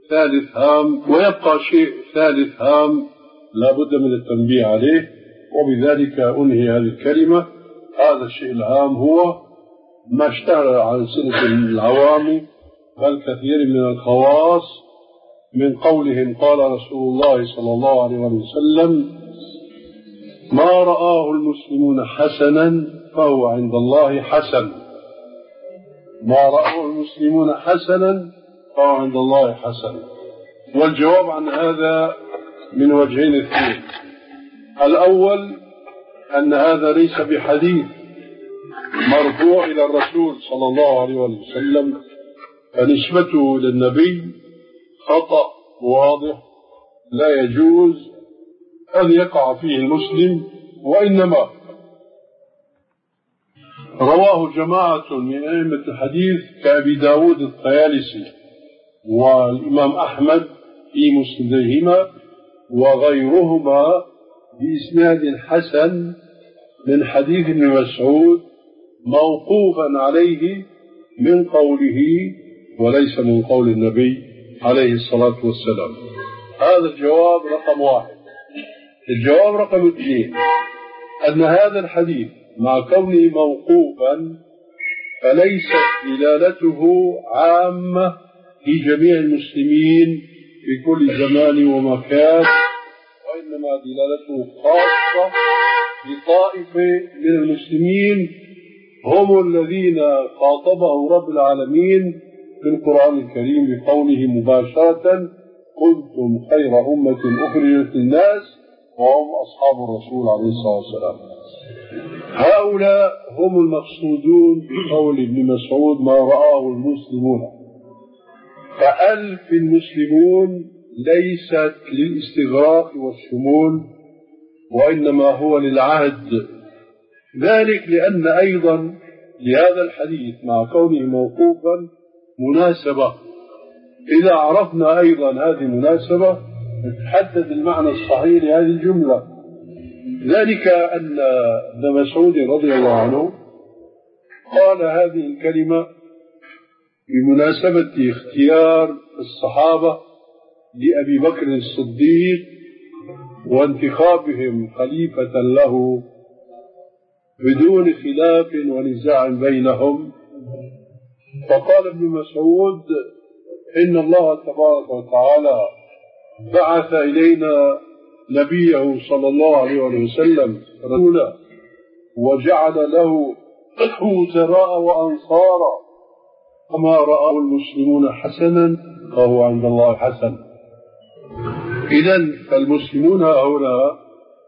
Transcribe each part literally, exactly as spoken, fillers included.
ثالث هام، ويبقى شيء ثالث هام لا بد من التنبيه عليه، وبذلك أنهي هذه الكلمة. هذا الشيء الهام هو ما اشتهر عن سنة العوام بل كثير من الخواص من قولهم قال رسول الله صلى الله عليه وسلم: ما رآه المسلمون حسنا فهو عند الله حسن. ما رآه المسلمون حسنا فهو عند الله حسن. والجواب عن هذا من وجهين اثنين. الأول أن هذا ليس بحديث مرفوع إلى الرسول صلى الله عليه وسلم، فنسبته للنبي خطأ واضح لا يجوز أن يقع فيه المسلم، وإنما رواه جماعة من أئمة الحديث كأبي داود الطيالسي والإمام أحمد في مسندهما وغيرهما بإسناد حسن من حديث ابن مسعود موقوفا عليه من قوله وليس من قول النبي عليه الصلاة والسلام. هذا الجواب رقم واحد. الجواب رقم اثنين أن هذا الحديث مع كونه موقوفا فليست دلالته عامة في جميع المسلمين في كل زمان ومكان، وإنما دلالته خاصة بطائفة من المسلمين هم الذين خاطبهم رب العالمين في القرآن الكريم بقوله مباشرة: كنتم خير أمة أخرجت للناس وهم أصحاب الرسول عليه الصلاة والسلام. هؤلاء هم المقصودون بقول ابن مسعود ما رآه المسلمون. فألف المسلمون ليست للاستغراق والشمول، وإنما هو للعهد. ذلك لأن أيضا لهذا الحديث مع كونه موقوفا مناسبة. إذا عرفنا أيضا هذه المناسبة نتحدد المعنى الصحيح لهذه الجملة. ذلك أن ابن مسعود رضي الله عنه قال هذه الكلمة بمناسبة اختيار الصحابة لأبي بكر الصديق وانتخابهم خليفة له بدون خلاف ونزاع بينهم. فقال ابن مسعود: إن الله تبارك وتعالى بعث إلينا نبيه صلى الله عليه وسلم رسولا وجعل له وزراء وأنصارا، وما رأى المسلمون حسنا فهو عند الله حسن. إذن فالمسلمون هؤلاء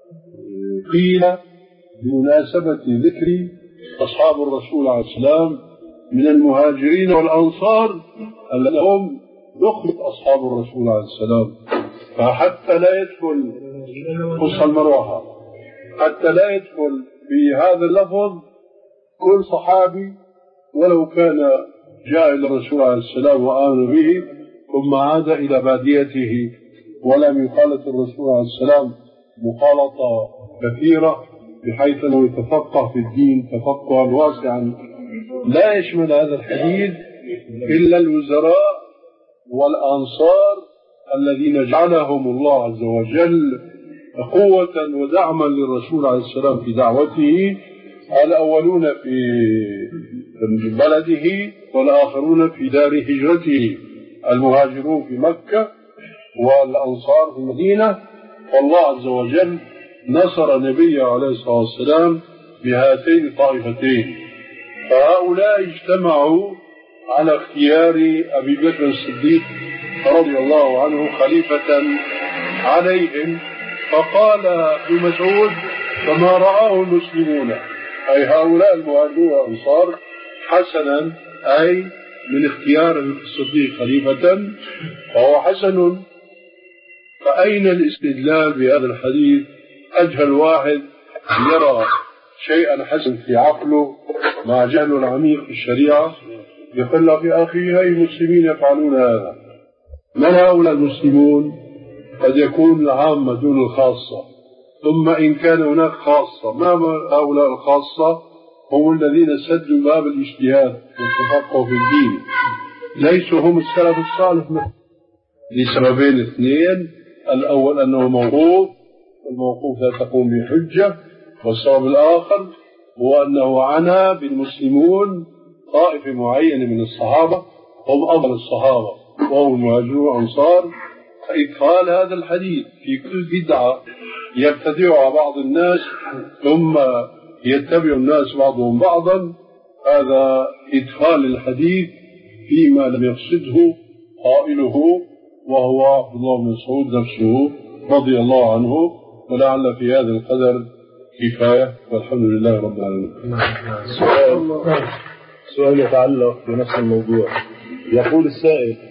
قيل بمناسبة ذكر أصحاب الرسول عليه السلام من المهاجرين والأنصار الذين هم نخبة أصحاب الرسول عليه السلام. فحتى لا يدخل قصة المروحة، حتى لا يدخل في هذا اللفظ كل صحابي ولو كان جاء إلى الرسول عليه السلام وآمن به ثم عاد إلى باديته ولم يخالط الرسول عليه السلام مخالطة كثيرة بحيث أنه يتفقه في الدين تفقها واسعا. لا يشمل هذا الحديث إلا الوزراء والأنصار الذين جعلهم الله عز وجل قوة ودعما للرسول عليه السلام في دعوته، الأولون في بلده والآخرون في دار هجرته، المهاجرون في مكة والأنصار في المدينة. والله عز وجل نصر نبيه عليه الصلاة والسلام بهاتين الطائفتين. فهؤلاء اجتمعوا على اختيار أبي بكر الصديق رضي الله عنه خليفة عليهم. فقال ابن مسعود: فما رآه المسلمون أي هؤلاء المهاجرون والأنصار حسنا، أي من اختيار الصديق خليفة فهو حسن. فأين الاستدلال بهذا الحديث؟ أجهل واحد يرى شيئا حسن في عقله مع جهل العميق في الشريعة يقول في أخي هاي المسلمين يفعلون هذا. من هؤلاء المسلمون؟ قد يكون العامة دون الخاصة، ثم إن كان هناك خاصة، ما هؤلاء الخاصة؟ هم الذين سدوا باب الاجتهاد والتفقه في الدين، ليسوا هم السلف الصالح. لسببين اثنين. الأول أنه موقوف، والموقوف لا تقوم بحجة. والسبب الآخر هو أنه عنى بالمسلمون طائفة معينة من الصحابة هم أفضل الصحابة وهم المهاجرون والأنصار. فإدخال هذا الحديث في كل بدعة يبتدعها بعض الناس ثم يتبع الناس بعضهم بعضا، هذا إدخال الحديث فيما لم يقصده قائله، وهو عبد الله بن مسعود نفسه رضي الله عنه. ولعل في هذا القدر كفاية، والحمد لله رب العالمين. سؤال سؤال يتعلق بنفس الموضوع. يقول السائل: